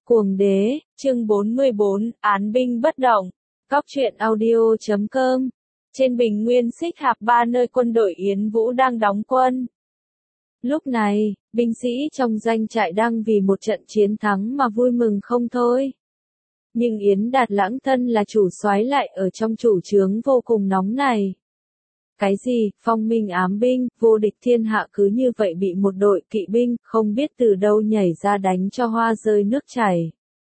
Cuồng đế, chương 44, án binh bất động. Cóc truyện audio.com. Trên bình nguyên Xích Hạp 3 nơi quân đội Yến Vũ đang đóng quân. Lúc này, binh sĩ trong doanh trại đang vì một trận chiến thắng mà vui mừng không thôi. Nhưng Yến Đạt Lãng thân là chủ soái lại ở trong chủ trướng vô cùng nóng này. Cái gì, phong minh ám binh, vô địch thiên hạ cứ như vậy bị một đội kỵ binh, không biết từ đâu nhảy ra đánh cho hoa rơi nước chảy.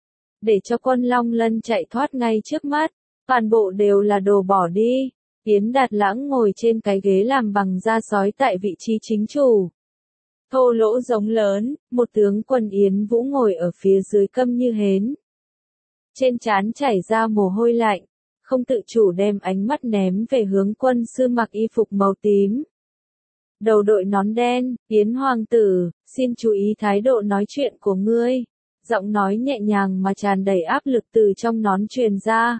Để cho quân Long Lân chạy thoát ngay trước mắt, toàn bộ đều là đồ bỏ đi. Yến Đạt Lãng ngồi trên cái ghế làm bằng da sói tại vị trí chính chủ. Thô lỗ giống lớn, một tướng quân Yến Vũ ngồi ở phía dưới câm như hến. Trên trán chảy ra mồ hôi lạnh. Không tự chủ đem ánh mắt ném về hướng quân sư mặc y phục màu tím. Đầu đội nón đen, Yến hoàng tử, xin chú ý thái độ nói chuyện của ngươi. Giọng nói nhẹ nhàng mà tràn đầy áp lực từ trong nón truyền ra.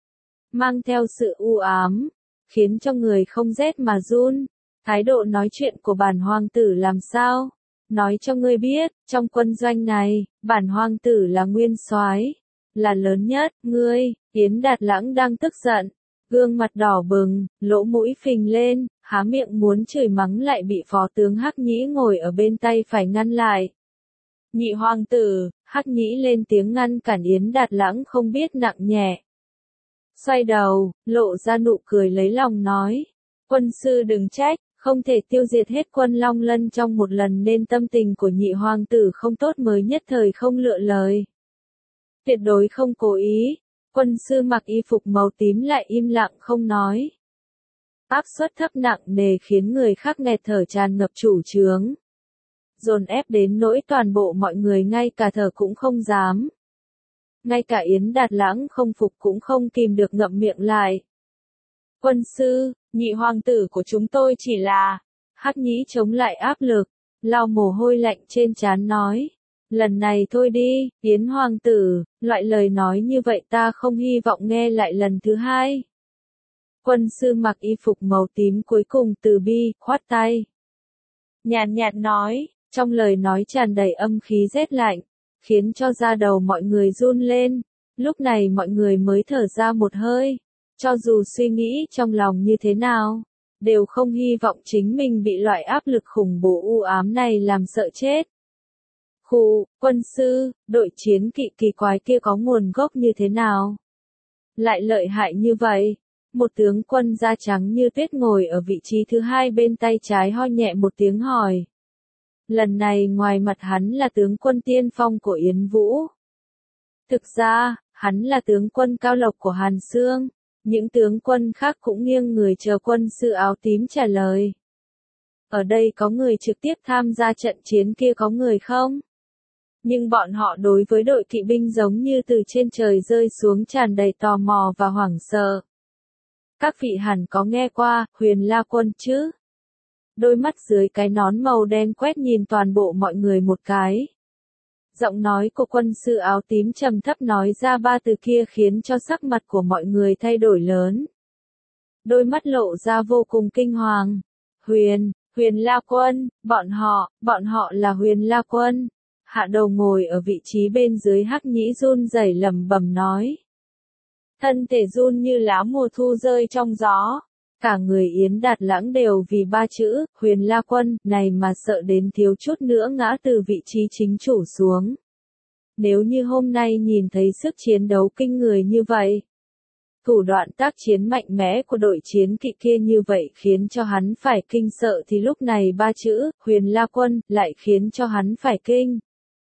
Mang theo sự u ám, khiến cho người không rét mà run. Thái độ nói chuyện của bản hoàng tử làm sao? Nói cho ngươi biết, trong quân doanh này, bản hoàng tử là nguyên soái, là lớn nhất, ngươi. Yến Đạt Lãng đang tức giận, gương mặt đỏ bừng, lỗ mũi phình lên, há miệng muốn chửi mắng lại bị phó tướng Hắc Nhĩ ngồi ở bên tay phải ngăn lại. Nhị hoàng tử, Hắc Nhĩ lên tiếng ngăn cản Yến Đạt Lãng không biết nặng nhẹ. Xoay đầu, lộ ra nụ cười lấy lòng nói, quân sư đừng trách, không thể tiêu diệt hết quân Long Lân trong một lần nên tâm tình của nhị hoàng tử không tốt mới nhất thời không lựa lời. Tuyệt đối không cố ý. Quân sư mặc y phục màu tím lại im lặng không nói. Áp suất thấp nặng nề khiến người khác nghẹt thở tràn ngập chủ trướng. Dồn ép đến nỗi toàn bộ mọi người ngay cả thở cũng không dám. Ngay cả Yến Đạt Lãng không phục cũng không kìm được ngậm miệng lại. Quân sư, nhị hoàng tử của chúng tôi chỉ là... Hắc Nhĩ chống lại áp lực, lau mồ hôi lạnh trên trán nói. Lần này thôi đi, Yến hoàng tử, loại lời nói như vậy ta không hy vọng nghe lại lần thứ hai. Quân sư mặc y phục màu tím cuối cùng từ bi, khoát tay. Nhàn nhạt nói, trong lời nói tràn đầy âm khí rét lạnh, khiến cho da đầu mọi người run lên. Lúc này mọi người mới thở ra một hơi, cho dù suy nghĩ trong lòng như thế nào, đều không hy vọng chính mình bị loại áp lực khủng bố u ám này làm sợ chết. Quân sư, đội chiến kỵ kỳ quái kia có nguồn gốc như thế nào? Lại lợi hại như vậy? Một tướng quân da trắng như tuyết ngồi ở vị trí thứ hai bên tay trái ho nhẹ một tiếng hỏi. Lần này ngoài mặt hắn là tướng quân tiên phong của Yến Vũ. Thực ra, hắn là tướng quân Cao Lộc của Hàn Xương. Những tướng quân khác cũng nghiêng người chờ quân sư áo tím trả lời. Ở đây có người trực tiếp tham gia trận chiến kia có người không? Nhưng bọn họ đối với đội kỵ binh giống như từ trên trời rơi xuống tràn đầy tò mò và hoảng sợ. Các vị hẳn có nghe qua, Huyền La Quân chứ? Đôi mắt dưới cái nón màu đen quét nhìn toàn bộ mọi người một cái. Giọng nói của quân sư áo tím trầm thấp nói ra ba từ kia khiến cho sắc mặt của mọi người thay đổi lớn. Đôi mắt lộ ra vô cùng kinh hoàng. Huyền La Quân, bọn họ là Huyền La Quân. Hạ đầu ngồi ở vị trí bên dưới Hắc Nhĩ run rẩy lẩm bẩm nói. Thân thể run như lá mùa thu rơi trong gió. Cả người Yến Đạt Lãng đều vì ba chữ, Huyền La Quân, này mà sợ đến thiếu chút nữa ngã từ vị trí chính chủ xuống. Nếu như hôm nay nhìn thấy sức chiến đấu kinh người như vậy, thủ đoạn tác chiến mạnh mẽ của đội chiến kỵ kia như vậy khiến cho hắn phải kinh sợ thì lúc này ba chữ, Huyền La Quân, lại khiến cho hắn phải kinh.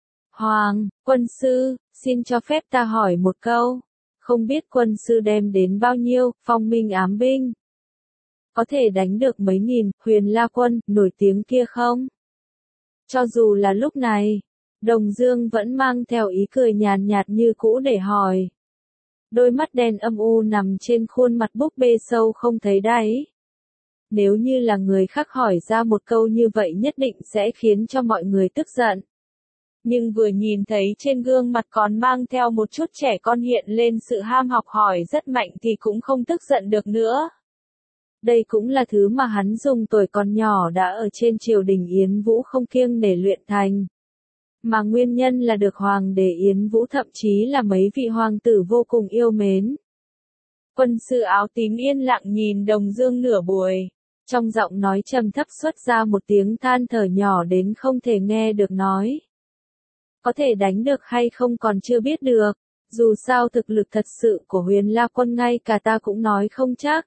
Quân sư, xin cho phép ta hỏi một câu. Không biết quân sư đem đến bao nhiêu, phong minh ám binh? Có thể đánh được mấy nghìn, Huyền La Quân, nổi tiếng kia không? Cho dù là lúc này, Đồng Dương vẫn mang theo ý cười nhàn nhạt như cũ để hỏi. Đôi mắt đen âm u nằm trên khuôn mặt búp bê sâu không thấy đáy. Nếu như là người khác hỏi ra một câu như vậy nhất định sẽ khiến cho mọi người tức giận. Nhưng vừa nhìn thấy trên gương mặt còn mang theo một chút trẻ con hiện lên sự ham học hỏi rất mạnh thì cũng không tức giận được nữa. Đây cũng là thứ mà hắn dùng tuổi còn nhỏ đã ở trên triều đình Yến Vũ không kiêng nể luyện thành. mà nguyên nhân là được Hoàng đế Yến Vũ thậm chí là mấy vị hoàng tử vô cùng yêu mến. Quân sư áo tím yên lặng nhìn Đồng Dương nửa buổi, trong giọng nói trầm thấp xuất ra một tiếng than thở nhỏ đến không thể nghe được nói. Có thể đánh được hay không còn chưa biết được, dù sao thực lực thật sự của Huyền La Quân ngay cả ta cũng nói không chắc.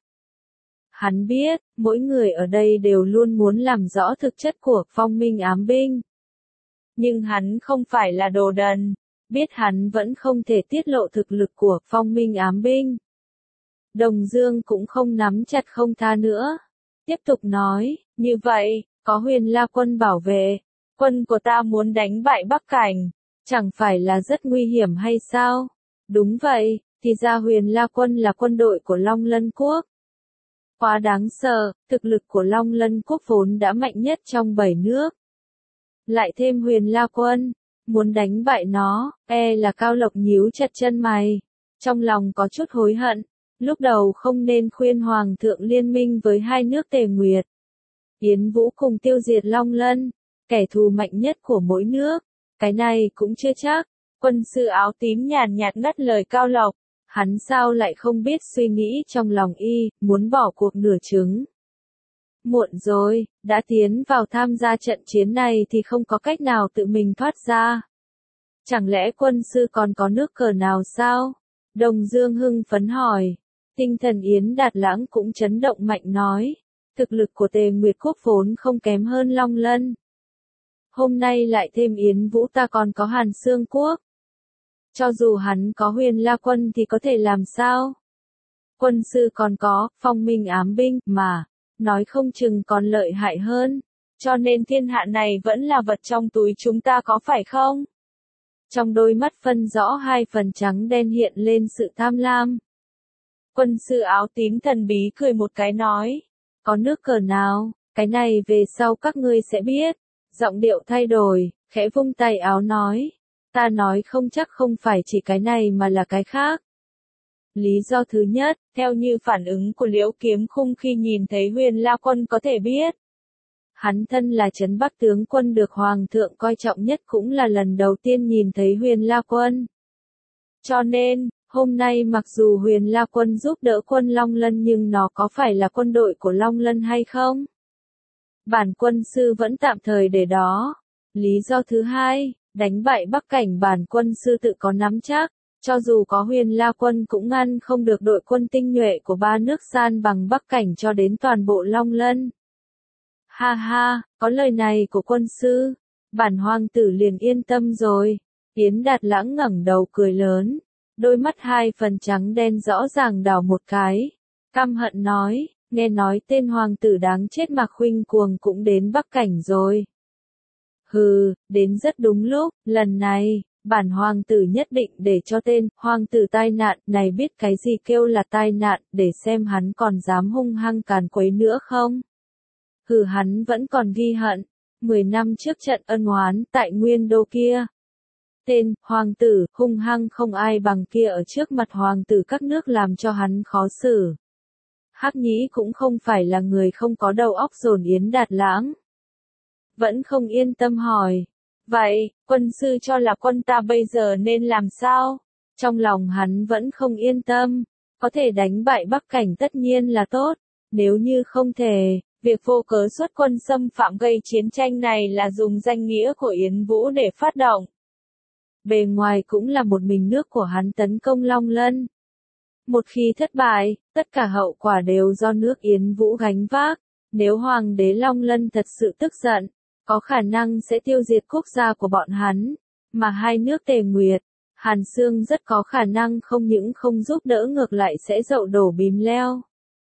Hắn biết, mỗi người ở đây đều luôn muốn làm rõ thực chất của Phong Minh ám binh. Nhưng hắn không phải là đồ đần, biết hắn vẫn không thể tiết lộ thực lực của Phong Minh ám binh. Đồng Dương cũng không nắm chặt không tha nữa. Tiếp tục nói, như vậy, có Huyền La Quân bảo vệ, quân của ta muốn đánh bại Bắc Cảnh, chẳng phải là rất nguy hiểm hay sao? Đúng vậy, thì ra Huyền La Quân là quân đội của Long Lân Quốc. Quá đáng sợ, thực lực của Long Lân Quốc vốn đã mạnh nhất trong 7 nước. Lại thêm Huyền La Quân, muốn đánh bại nó, là Cao Lộc nhíu chặt chân mày, trong lòng có chút hối hận. Lúc đầu không nên khuyên Hoàng thượng liên minh với hai nước Tề Nguyệt, Yến Vũ cùng tiêu diệt Long Lân, kẻ thù mạnh nhất của mỗi nước. Cái này cũng chưa chắc. Quân sư áo tím nhàn nhạt ngắt lời Cao Lộc. Hắn sao lại không biết suy nghĩ trong lòng y, muốn bỏ cuộc nửa chừng. Muộn rồi, đã tiến vào tham gia trận chiến này thì không có cách nào tự mình thoát ra. Chẳng lẽ quân sư còn có nước cờ nào sao? Đồng Dương hưng phấn hỏi. Tinh thần Yến Đạt Lãng cũng chấn động mạnh nói. Thực lực của Tề Nguyệt Quốc vốn không kém hơn Long Lân. Hôm nay lại thêm Yến Vũ ta còn có Hàn Xương Quốc. Cho dù hắn có Huyền La Quân thì có thể làm sao? Quân sư còn có Phong Minh ám binh mà, nói không chừng còn lợi hại hơn. Cho nên thiên hạ này vẫn là vật trong túi chúng ta có phải không? Trong đôi mắt phân rõ hai phần trắng đen hiện lên sự tham lam. Quân sư áo tím thần bí cười một cái nói. Có nước cờ nào, cái này về sau các ngươi sẽ biết. Giọng điệu thay đổi, khẽ vung tay áo nói. Ta nói không chắc không phải chỉ cái này mà là cái khác. Lý do thứ nhất, theo như phản ứng của Liễu Kiếm Khung khi nhìn thấy Huyền La Quân có thể biết. Hắn thân là Trấn Bắc tướng quân được Hoàng thượng coi trọng nhất cũng là lần đầu tiên nhìn thấy Huyền La Quân. Cho nên, hôm nay mặc dù Huyền La Quân giúp đỡ quân Long Lân nhưng nó có phải là quân đội của Long Lân hay không? Bản quân sư vẫn tạm thời để đó. Lý do thứ hai, đánh bại Bắc Cảnh bản quân sư tự có nắm chắc, cho dù có Huyền La Quân cũng ngăn không được đội quân tinh nhuệ của ba nước san bằng Bắc Cảnh cho đến toàn bộ Long Lân. Ha ha, có lời này của quân sư, bản hoàng tử liền yên tâm rồi. Yến Đạt Lãng ngẩng đầu cười lớn, đôi mắt hai phần trắng đen rõ ràng đảo một cái, căm hận nói, nghe nói tên hoàng tử đáng chết Mạc Khuynh Cuồng cũng đến Bắc Cảnh rồi. Hừ, đến rất đúng lúc, lần này, bản hoàng tử nhất định để cho tên hoàng tử tai nạn này biết cái gì kêu là tai nạn, để xem hắn còn dám hung hăng càn quấy nữa không. Hừ, hắn vẫn còn ghi hận 10 năm trước trận ân oán tại Nguyên Đô kia. Tên hoàng tử hung hăng không ai bằng kia ở trước mặt hoàng tử các nước làm cho hắn khó xử. Hắc Nhĩ cũng không phải là người không có đầu óc dồn. Yến Đạt Lãng vẫn không yên tâm hỏi. Vậy, quân sư cho là quân ta bây giờ nên làm sao? Trong lòng hắn vẫn không yên tâm. Có thể đánh bại Bắc Cảnh tất nhiên là tốt. Nếu như không thể, việc vô cớ xuất quân xâm phạm gây chiến tranh này là dùng danh nghĩa của Yến Vũ để phát động. Bề ngoài cũng là một mình nước của hắn tấn công Long Lân. Một khi thất bại, tất cả hậu quả đều do nước Yến Vũ gánh vác. Nếu Hoàng đế Long Lân thật sự tức giận, có khả năng sẽ tiêu diệt quốc gia của bọn hắn, mà hai nước Tề Nguyệt, Hàn Xương rất có khả năng không những không giúp đỡ ngược lại sẽ dậu đổ bìm leo.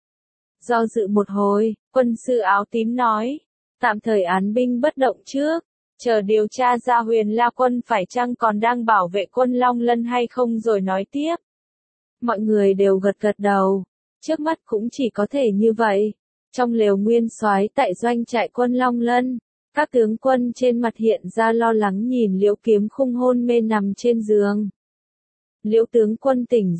Do dự một hồi, quân sư áo tím nói, tạm thời án binh bất động trước, chờ điều tra ra Huyền La Quân phải chăng còn đang bảo vệ quân Long Lân hay không rồi nói tiếp. Mọi người đều gật gật đầu, trước mắt cũng chỉ có thể như vậy. Trong lều nguyên soái tại doanh trại quân Long Lân, các tướng quân trên mặt hiện ra lo lắng nhìn Liễu Kiếm Khung hôn mê nằm trên giường. Liễu tướng quân tỉnh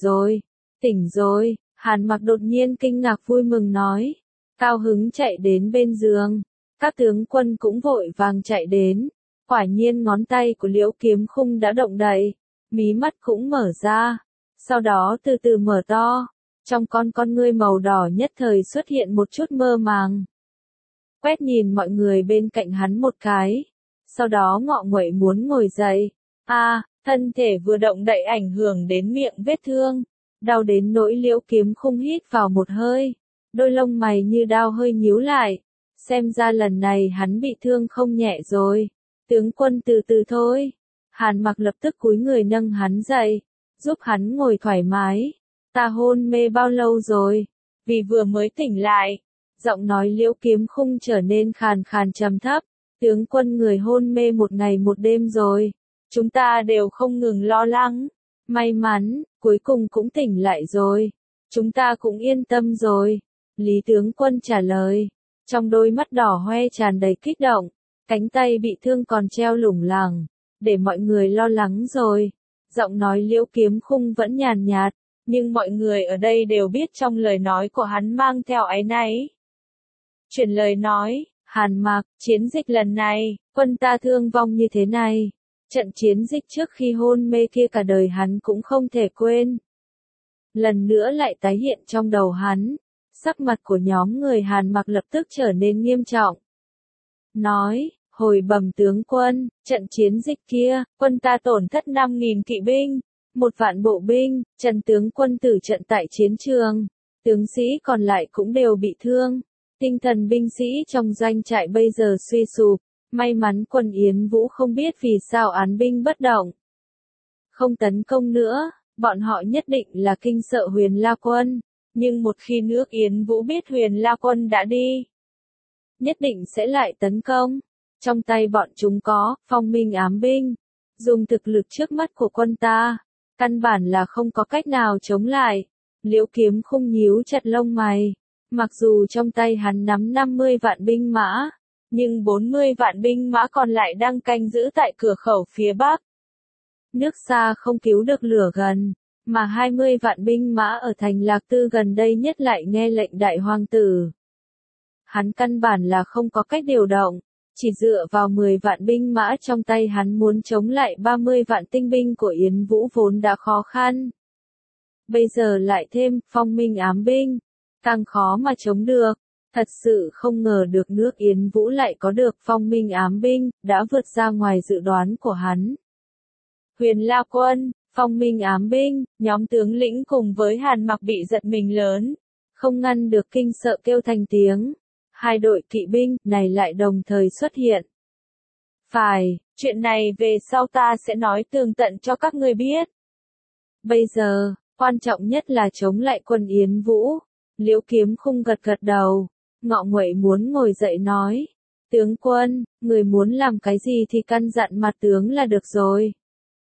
rồi, Hàn Mặc đột nhiên kinh ngạc vui mừng nói, cao hứng chạy đến bên giường, các tướng quân cũng vội vàng chạy đến, Quả nhiên ngón tay của Liễu Kiếm Khung đã động đậy, mí mắt cũng mở ra, sau đó từ từ mở to, trong con ngươi màu đỏ nhất thời xuất hiện một chút mơ màng. Quét nhìn mọi người bên cạnh hắn một cái, sau đó ngọ nguậy muốn ngồi dậy. Thân thể vừa động đậy ảnh hưởng đến miệng vết thương, đau đến nỗi Liễu Kiếm Khung hít vào một hơi, đôi lông mày như đao hơi nhíu lại, xem ra lần này hắn bị thương không nhẹ rồi. Tướng quân từ từ thôi. Hàn Mặc lập tức cúi người nâng hắn dậy, giúp hắn ngồi thoải mái. Ta hôn mê bao lâu rồi? Vì vừa mới tỉnh lại, giọng nói Liễu Kiếm Khung trở nên khàn khàn trầm thấp. Tướng quân người hôn mê một ngày một đêm rồi. Chúng ta đều không ngừng lo lắng. May mắn, cuối cùng cũng tỉnh lại rồi. Chúng ta cũng yên tâm rồi. Lý tướng quân trả lời. Trong đôi mắt đỏ hoe tràn đầy kích động. Cánh tay bị thương còn treo lủng lẳng. Để mọi người lo lắng rồi. Giọng nói Liễu Kiếm Khung vẫn nhàn nhạt. Nhưng mọi người ở đây đều biết trong lời nói của hắn mang theo áy náy. Chuyển lời nói, Hàn Mặc, chiến dịch lần này, quân ta thương vong như thế này. Trận chiến dịch trước khi hôn mê kia cả đời hắn cũng không thể quên. Lần nữa lại tái hiện trong đầu hắn. Sắc mặt của nhóm người Hàn Mặc lập tức trở nên nghiêm trọng. Nói, hồi bẩm tướng quân, trận chiến dịch kia, quân ta tổn thất 5.000 kỵ binh, 1 vạn bộ binh, Trần tướng quân tử trận tại chiến trường, tướng sĩ còn lại cũng đều bị thương. Tinh thần binh sĩ trong doanh trại bây giờ suy sụp, may mắn quân Yến Vũ không biết vì sao án binh bất động. Không tấn công nữa, bọn họ nhất định là kinh sợ Huyền La Quân, nhưng một khi nước Yến Vũ biết Huyền La Quân đã đi, nhất định sẽ lại tấn công. Trong tay bọn chúng có phong minh ám binh, dùng thực lực trước mắt của quân ta, căn bản là không có cách nào chống lại. Liễu Kiếm Khung nhíu chặt lông mày, mặc dù trong tay hắn nắm 50 vạn binh mã, nhưng 40 vạn binh mã còn lại đang canh giữ tại cửa khẩu phía Bắc. Nước xa không cứu được lửa gần, mà 20 vạn binh mã ở thành Lạc Tư gần đây nhất lại nghe lệnh đại hoàng tử. Hắn căn bản là không có cách điều động, chỉ dựa vào 10 vạn binh mã trong tay hắn muốn chống lại 30 vạn tinh binh của Yến Vũ vốn đã khó khăn. Bây giờ lại thêm phong minh ám binh, càng khó mà chống được. Thật sự không ngờ được nước Yến Vũ lại có được phong minh ám binh, đã vượt ra ngoài dự đoán của hắn. Huyền La Quân, phong minh ám binh, nhóm tướng lĩnh cùng với Hàn Mặc bị giật mình lớn, không ngăn được kinh sợ kêu thành tiếng. Hai đội kỵ binh này lại đồng thời xuất hiện. Phải, chuyện này về sau ta sẽ nói tường tận cho các ngươi biết. Bây giờ, quan trọng nhất là chống lại quân Yến Vũ. Liễu Kiếm Khung gật gật đầu, ngọ nguậy muốn ngồi dậy nói. Tướng quân, người muốn làm cái gì thì căn dặn mặt tướng là được rồi.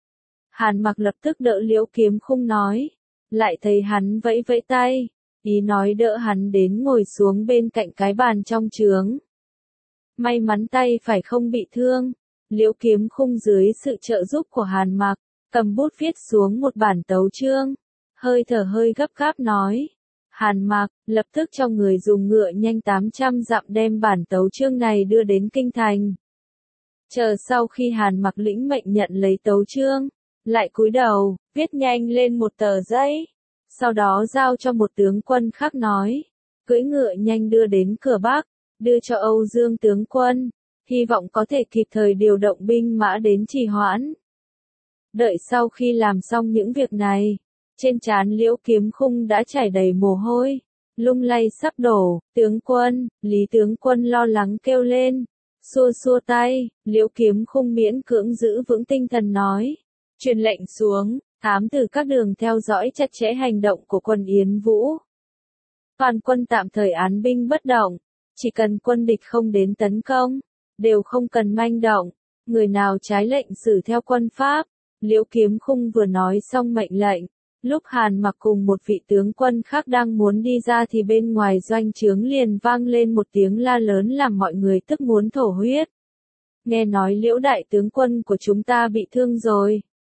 Hàn Mặc lập tức đỡ Liễu Kiếm Khung nói. Lại thấy hắn vẫy vẫy tay. Ý nói đỡ hắn đến ngồi xuống bên cạnh cái bàn trong trướng. May mắn tay phải không bị thương. Liễu Kiếm Khung dưới sự trợ giúp của Hàn Mặc, cầm bút viết xuống một bản tấu chương. Hơi thở hơi gấp gáp nói. Hàn Mặc, lập tức cho người dùng ngựa nhanh 800 dặm đem bản tấu chương này đưa đến kinh thành. Chờ sau khi Hàn Mặc lĩnh mệnh nhận lấy tấu chương, lại cúi đầu, viết nhanh lên một tờ giấy. Sau đó giao cho một tướng quân khác nói, cưỡi ngựa nhanh đưa đến cửa Bắc, đưa cho Âu Dương tướng quân, hy vọng có thể kịp thời điều động binh mã đến trì hoãn. Đợi sau khi làm xong những việc này, trên trán Liễu Kiếm Khung đã chảy đầy mồ hôi, lung lay sắp đổ. Tướng quân, Lý tướng quân lo lắng kêu lên, xua xua tay. Liễu Kiếm Khung miễn cưỡng giữ vững tinh thần nói, truyền lệnh xuống. Thám từ các đường theo dõi chặt chẽ hành động của quân Yến Vũ. Toàn quân tạm thời án binh bất động, chỉ cần quân địch không đến tấn công, đều không cần manh động, người nào trái lệnh xử theo quân pháp. Liễu Kiếm Khung vừa nói xong mệnh lệnh, lúc Hàn Mặc cùng một vị tướng quân khác đang muốn đi ra thì bên ngoài doanh trướng liền vang lên một tiếng la lớn làm mọi người tức muốn thổ huyết. Nghe nói Liễu đại tướng quân của chúng ta bị thương rồi.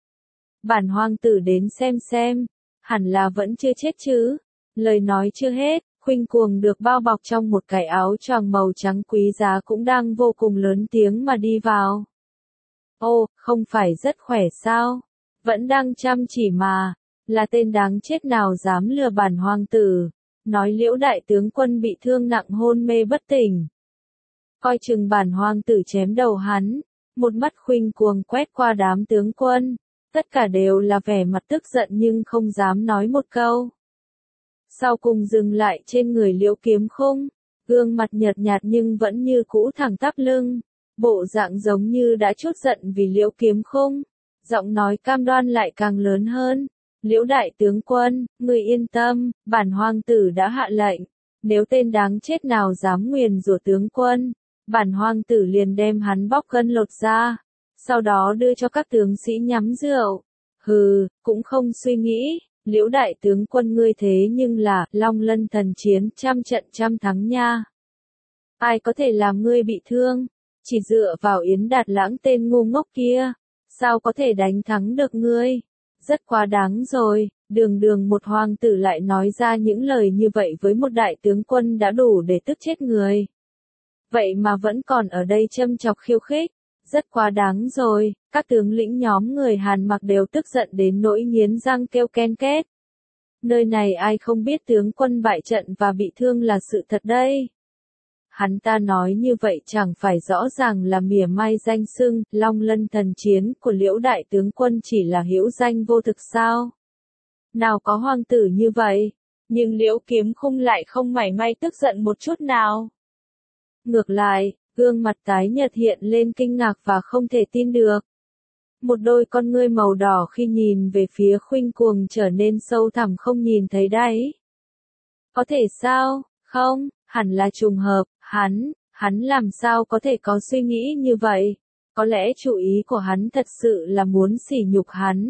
Bản hoàng tử đến xem, hẳn là vẫn chưa chết chứ. Lời nói chưa hết, Khuynh Cuồng được bao bọc trong một cái áo choàng màu trắng quý giá cũng đang vô cùng lớn tiếng mà đi vào. Ô, không phải rất khỏe sao? Vẫn đang chăm chỉ mà. Là tên đáng chết nào dám lừa bản hoàng tử. Nói Liễu đại tướng quân bị thương nặng hôn mê bất tỉnh. Coi chừng bản hoàng tử chém đầu hắn. Một mắt khuynh cuồng quét qua đám tướng quân. Tất cả đều là vẻ mặt tức giận nhưng không dám nói một câu. Sau cùng dừng lại trên người Liễu Kiếm Khung. Gương mặt nhợt nhạt nhưng vẫn như cũ thẳng tắp lưng. Bộ dạng giống như đã chút giận vì Liễu Kiếm Khung. Giọng nói cam đoan lại càng lớn hơn. Liễu đại tướng quân, người yên tâm, bản hoàng tử đã hạ lệnh. Nếu tên đáng chết nào dám nguyền rủa tướng quân, bản hoàng tử liền đem hắn bóc gân lột ra. Sau đó đưa cho các tướng sĩ nhắm rượu. Hừ, cũng không suy nghĩ. Liễu đại tướng quân ngươi thế nhưng là Long Lân thần chiến trăm trận trăm thắng nha. Ai có thể làm ngươi bị thương? Chỉ dựa vào Yến Đạt Lãng tên ngu ngốc kia, sao có thể đánh thắng được ngươi? Rất quá đáng rồi, đường đường một hoàng tử lại nói ra những lời như vậy với một đại tướng quân đã đủ để tức chết người. Vậy mà vẫn còn ở đây châm chọc khiêu khích, rất quá đáng rồi, các tướng lĩnh nhóm người Hàn Mặc đều tức giận đến nỗi nghiến răng kêu ken két. Nơi này ai không biết tướng quân bại trận và bị thương là sự thật đây. Hắn ta nói như vậy chẳng phải rõ ràng là mỉa mai danh xưng, Long Lân thần chiến của Liễu đại tướng quân chỉ là hữu danh vô thực sao? Nào có hoàng tử như vậy, nhưng Liễu Kiếm Khung lại không mảy may tức giận một chút nào. Ngược lại, gương mặt tái nhợt hiện lên kinh ngạc và không thể tin được. Một đôi con ngươi màu đỏ khi nhìn về phía khuynh cuồng trở nên sâu thẳm không nhìn thấy đáy. Có thể sao? Không, hẳn là trùng hợp, hắn làm sao có thể có suy nghĩ như vậy? Có lẽ chủ ý của hắn thật sự là muốn sỉ nhục hắn.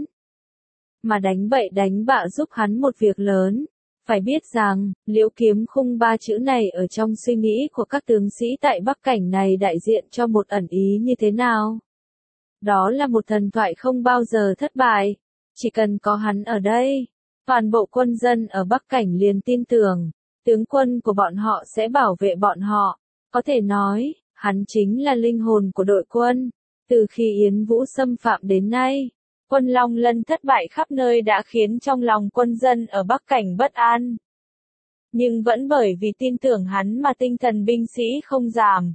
Mà đánh bậy đánh bạ giúp hắn một việc lớn. Phải biết rằng, Liễu Kiếm Khung ba chữ này ở trong suy nghĩ của các tướng sĩ tại Bắc Cảnh này đại diện cho một ẩn ý như thế nào? Đó là một thần thoại không bao giờ thất bại. Chỉ cần có hắn ở đây, toàn bộ quân dân ở Bắc Cảnh liền tin tưởng, tướng quân của bọn họ sẽ bảo vệ bọn họ. Có thể nói, hắn chính là linh hồn của đội quân. Từ khi Yến Vũ xâm phạm đến nay, quân Long Lân thất bại khắp nơi đã khiến trong lòng quân dân ở Bắc Cảnh bất an. Nhưng vẫn bởi vì tin tưởng hắn mà tinh thần binh sĩ không giảm.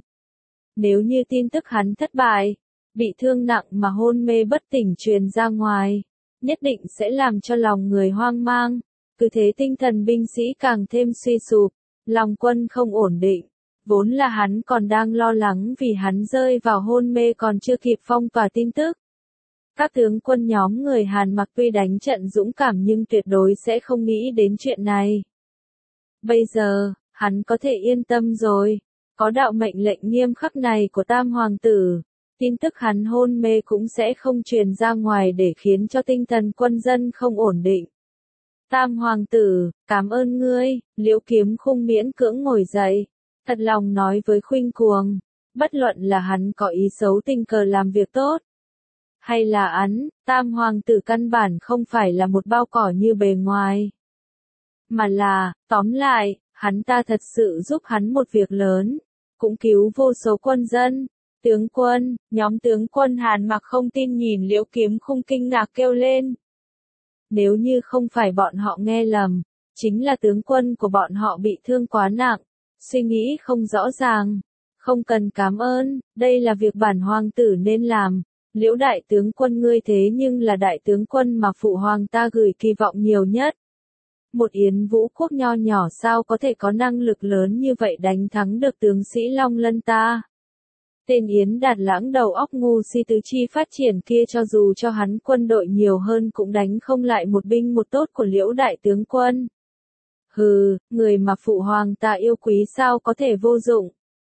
Nếu như tin tức hắn thất bại, bị thương nặng mà hôn mê bất tỉnh truyền ra ngoài, nhất định sẽ làm cho lòng người hoang mang. Cứ thế tinh thần binh sĩ càng thêm suy sụp, lòng quân không ổn định. Vốn là hắn còn đang lo lắng vì hắn rơi vào hôn mê còn chưa kịp phong tỏa tin tức. Các tướng quân nhóm người Hàn Mặc tuy đánh trận dũng cảm nhưng tuyệt đối sẽ không nghĩ đến chuyện này. Bây giờ, hắn có thể yên tâm rồi. Có đạo mệnh lệnh nghiêm khắc này của Tam Hoàng tử, tin tức hắn hôn mê cũng sẽ không truyền ra ngoài để khiến cho tinh thần quân dân không ổn định. Tam Hoàng tử, cảm ơn ngươi. Liễu Kiếm Khung miễn cưỡng ngồi dậy, thật lòng nói với khuynh cuồng, bất luận là hắn có ý xấu tình cờ làm việc tốt, hay là Tam Hoàng tử căn bản không phải là một bao cỏ như bề ngoài. Mà là, tóm lại, hắn ta thật sự giúp hắn một việc lớn, cũng cứu vô số quân dân. Tướng quân, nhóm tướng quân Hàn Mặc không tin nhìn Liễu Kiếm Khung kinh ngạc kêu lên. Nếu như không phải bọn họ nghe lầm, chính là tướng quân của bọn họ bị thương quá nặng, suy nghĩ không rõ ràng. Không cần cảm ơn, đây là việc bản hoàng tử nên làm. Liễu đại tướng quân ngươi thế nhưng là đại tướng quân mà phụ hoàng ta gửi kỳ vọng nhiều nhất. Một Yến Vũ quốc nho nhỏ sao có thể có năng lực lớn như vậy đánh thắng được tướng sĩ Long Lân ta. Tên Yến Đạt Lãng đầu óc ngu si tứ chi phát triển kia cho dù cho hắn quân đội nhiều hơn cũng đánh không lại một binh một tốt của Liễu đại tướng quân. Hừ, người mà phụ hoàng ta yêu quý sao có thể vô dụng.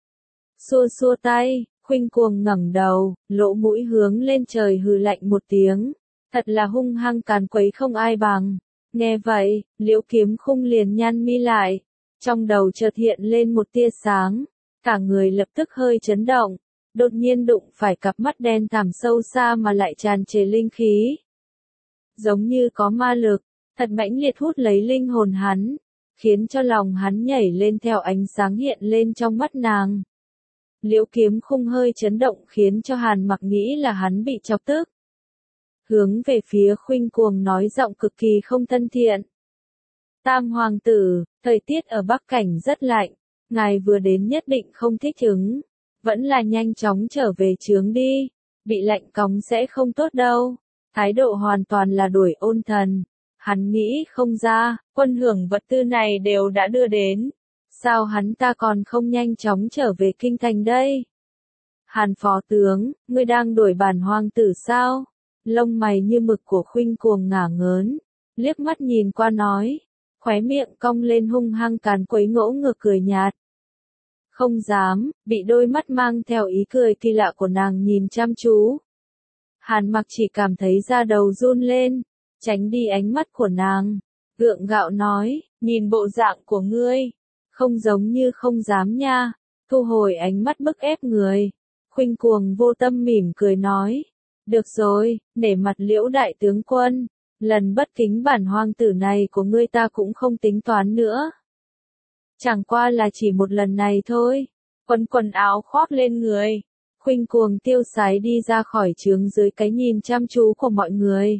Xua xua tay, khuynh cuồng ngẩng đầu, lỗ mũi hướng lên trời hừ lạnh một tiếng. Thật là hung hăng càn quấy không ai bằng. Nghe vậy, Liễu Kiếm Khung liền nhăn mi lại. Trong đầu chợt hiện lên một tia sáng. Cả người lập tức hơi chấn động. Đột nhiên đụng phải cặp mắt đen thẳm sâu xa mà lại tràn trề linh khí. Giống như có ma lực, thật mãnh liệt hút lấy linh hồn hắn. Khiến cho lòng hắn nhảy lên theo ánh sáng hiện lên trong mắt nàng. Liễu Kiếm Khung hơi chấn động khiến cho Hàn Mặc nghĩ là hắn bị chọc tức. Hướng về phía Khuynh Cuồng nói giọng cực kỳ không thân thiện. Tam hoàng tử, thời tiết ở Bắc Cảnh rất lạnh, ngài vừa đến nhất định không thích ứng, vẫn là nhanh chóng trở về trướng đi, bị lạnh cóng sẽ không tốt đâu. Thái độ hoàn toàn là đuổi Ôn Thần. Hắn nghĩ không ra, quân hưởng vật tư này đều đã đưa đến. Sao hắn ta còn không nhanh chóng trở về kinh thành đây? Hàn phó tướng, ngươi đang đuổi bản hoàng tử sao? Lông mày như mực của Khuynh Cuồng ngả ngớn, liếc mắt nhìn qua nói, khóe miệng cong lên hung hăng càn quấy ngỗ ngược cười nhạt. Không dám, bị đôi mắt mang theo ý cười kỳ lạ của nàng nhìn chăm chú. Hàn Mặc chỉ cảm thấy da đầu run lên, tránh đi ánh mắt của nàng, gượng gạo nói, nhìn bộ dạng của ngươi, không giống như không dám nha, thu hồi ánh mắt bức ép người. Khuynh Cuồng vô tâm mỉm cười nói, được rồi, nể mặt Liễu đại tướng quân, lần bất kính bản hoàng tử này của ngươi ta cũng không tính toán nữa. Chẳng qua là chỉ một lần này thôi. Quần quần áo khoác lên người, Khuynh Cuồng tiêu sái đi ra khỏi trướng dưới cái nhìn chăm chú của mọi người.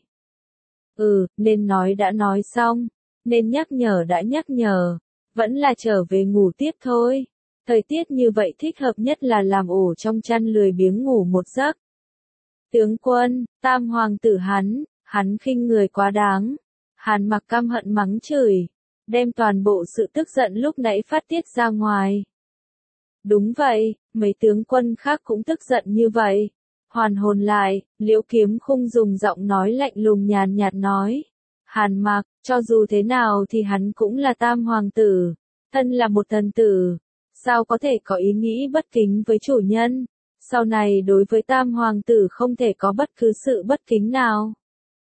Nên nói đã nói xong, nên nhắc nhở đã nhắc nhở, vẫn là trở về ngủ tiếp thôi. Thời tiết như vậy thích hợp nhất là làm ổ trong chăn lười biếng ngủ một giấc. Tướng quân, tam hoàng tử hắn khinh người quá đáng. Hàn Mặc căm hận mắng chửi, đem toàn bộ sự tức giận lúc nãy phát tiết ra ngoài. Đúng vậy, mấy tướng quân khác cũng tức giận như vậy. Hoàn hồn lại, Liễu Kiếm Khung dùng giọng nói lạnh lùng nhàn nhạt nói. Hàn Mặc, cho dù thế nào thì hắn cũng là tam hoàng tử, thân là một thần tử, sao có thể có ý nghĩ bất kính với chủ nhân, sau này đối với tam hoàng tử không thể có bất cứ sự bất kính nào.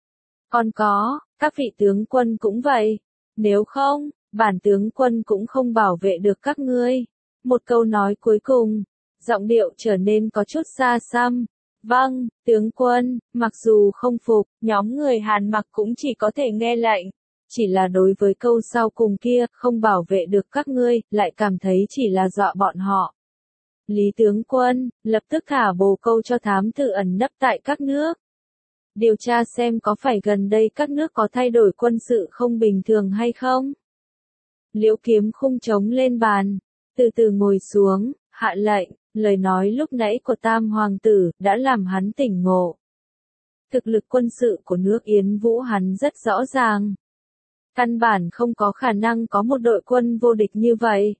Còn có, các vị tướng quân cũng vậy, nếu không, bản tướng quân cũng không bảo vệ được các ngươi. Một câu nói cuối cùng, giọng điệu trở nên có chút xa xăm. Vâng, tướng quân, mặc dù không phục, nhóm người Hàn Mặc cũng chỉ có thể nghe lệnh. Chỉ là đối với câu sau cùng kia, không bảo vệ được các ngươi, lại cảm thấy chỉ là dọa bọn họ. Lý tướng quân, lập tức thả bồ câu cho thám tử ẩn nấp tại các nước. Điều tra xem có phải gần đây các nước có thay đổi quân sự không bình thường hay không. Liễu Kiếm Khung trống lên bàn, từ từ ngồi xuống, hạ lệnh, lời nói lúc nãy của tam hoàng tử đã làm hắn tỉnh ngộ. Thực lực quân sự của nước Yến Vũ hắn rất rõ ràng. Căn bản không có khả năng có một đội quân vô địch như vậy.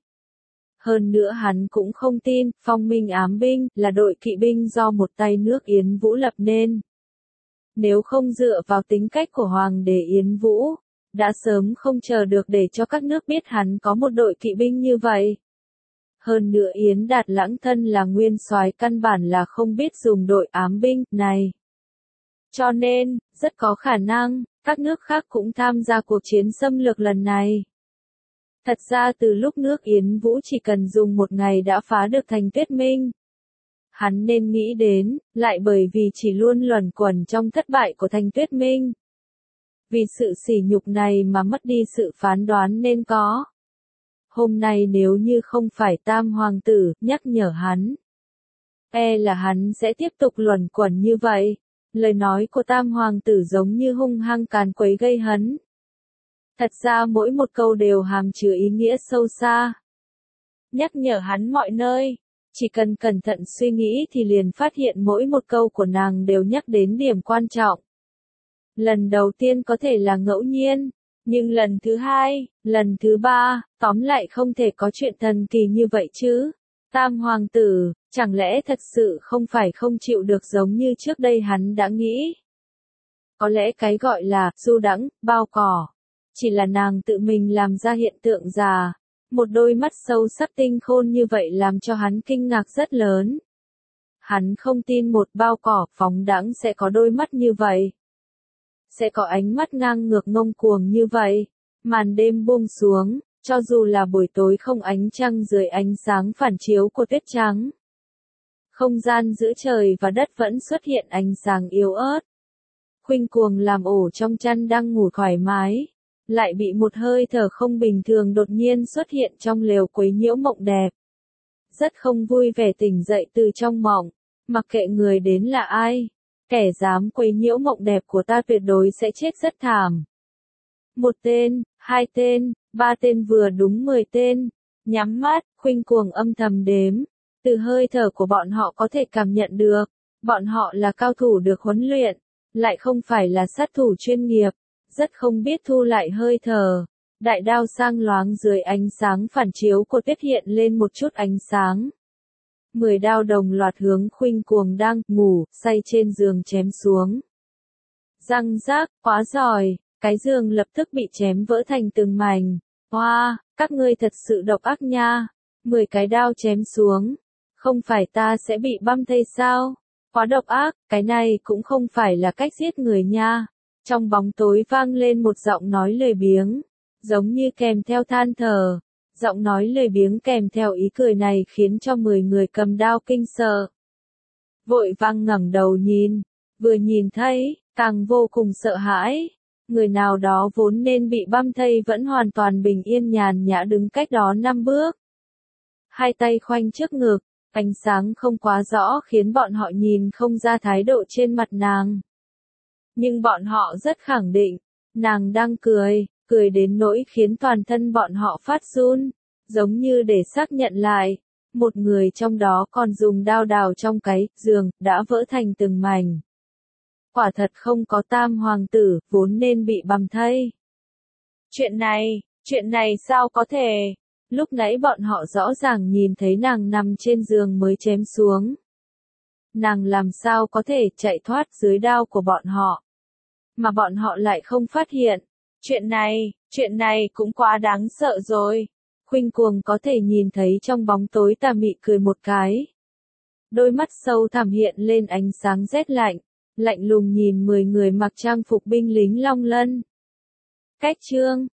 Hơn nữa hắn cũng không tin, Phong Minh Ám Binh là đội kỵ binh do một tay nước Yến Vũ lập nên. Nếu không dựa vào tính cách của Hoàng đế Yến Vũ, đã sớm không chờ được để cho các nước biết hắn có một đội kỵ binh như vậy. Hơn nữa Yến Đạt Lãng thân là nguyên soái căn bản là không biết dùng đội ám binh này. Cho nên, rất có khả năng, các nước khác cũng tham gia cuộc chiến xâm lược lần này. Thật ra từ lúc nước Yến Vũ chỉ cần dùng một ngày đã phá được thành Tuyết Minh. Hắn nên nghĩ đến, lại bởi vì chỉ luôn luẩn quẩn trong thất bại của thành Tuyết Minh. Vì sự sỉ nhục này mà mất đi sự phán đoán nên có. Hôm nay nếu như không phải tam hoàng tử nhắc nhở hắn, là hắn sẽ tiếp tục luẩn quẩn như vậy. Lời nói của tam hoàng tử giống như hung hăng càn quấy gây hấn. Thật ra mỗi một câu đều hàm chứa ý nghĩa sâu xa. Nhắc nhở hắn mọi nơi, chỉ cần cẩn thận suy nghĩ thì liền phát hiện mỗi một câu của nàng đều nhắc đến điểm quan trọng. Lần đầu tiên có thể là ngẫu nhiên, nhưng lần thứ hai, lần thứ ba, tóm lại không thể có chuyện thần kỳ như vậy chứ. Tam hoàng tử, chẳng lẽ thật sự không phải không chịu được giống như trước đây hắn đã nghĩ. Có lẽ cái gọi là du đãng, bao cỏ, chỉ là nàng tự mình làm ra hiện tượng già. Một đôi mắt sâu sắc tinh khôn như vậy làm cho hắn kinh ngạc rất lớn. Hắn không tin một bao cỏ phóng đãng sẽ có đôi mắt như vậy. Sẽ có ánh mắt ngang ngược ngông cuồng như vậy. Màn đêm buông xuống, cho dù là buổi tối không ánh trăng dưới ánh sáng phản chiếu của tuyết trắng. Không gian giữa trời và đất vẫn xuất hiện ánh sáng yếu ớt. Khuynh Cuồng làm ổ trong chăn đang ngủ thoải mái, lại bị một hơi thở không bình thường đột nhiên xuất hiện trong lều quấy nhiễu mộng đẹp. rất không vui vẻ tỉnh dậy từ trong mộng, mặc kệ người đến là ai. Kẻ dám quấy nhiễu mộng đẹp của ta tuyệt đối sẽ chết rất thảm. 1 tên, 2 tên, 3 tên vừa đúng 10 tên. Nhắm mắt, Khuynh Cuồng âm thầm đếm. Từ hơi thở của bọn họ có thể cảm nhận được. Bọn họ là cao thủ được huấn luyện, lại không phải là sát thủ chuyên nghiệp. Rất không biết thu lại hơi thở. Đại đao sang loáng dưới ánh sáng phản chiếu của tuyết hiện lên một chút ánh sáng. 10 đao đồng loạt hướng Khuynh Cuồng đang ngủ, say trên giường chém xuống. Răng rác, quá giỏi, cái giường lập tức bị chém vỡ thành từng mảnh. Hoa, các ngươi thật sự độc ác nha. 10 cái đao chém xuống. Không phải ta sẽ bị băm thây sao? Quá độc ác, cái này cũng không phải là cách giết người nha. Trong bóng tối vang lên một giọng nói lười biếng, giống như kèm theo than thở. Giọng nói lười biếng kèm theo ý cười này khiến cho 10 người cầm đao kinh sợ. Vội vang ngẩng đầu nhìn, vừa nhìn thấy, càng vô cùng sợ hãi. Người nào đó vốn nên bị băm thây vẫn hoàn toàn bình yên nhàn nhã đứng cách đó 5 bước. Hai tay khoanh trước ngực, ánh sáng không quá rõ khiến bọn họ nhìn không ra thái độ trên mặt nàng. Nhưng bọn họ rất khẳng định, nàng đang cười, cười đến nỗi khiến toàn thân bọn họ phát run, giống như để xác nhận lại. Một người trong đó còn dùng đao đào trong cái giường, đã vỡ thành từng mảnh. Quả thật không có tam hoàng tử, vốn nên bị băm thây. Chuyện này sao có thể? Lúc nãy bọn họ rõ ràng nhìn thấy nàng nằm trên giường mới chém xuống. Nàng làm sao có thể chạy thoát dưới đao của bọn họ? Mà bọn họ lại không phát hiện. Chuyện này cũng quá đáng sợ rồi. Khuynh Cuồng có thể nhìn thấy trong bóng tối tà mị cười một cái. Đôi mắt sâu thẳm hiện lên ánh sáng rét lạnh, lạnh lùng nhìn 10 người mặc trang phục binh lính Long Lân. Cách chương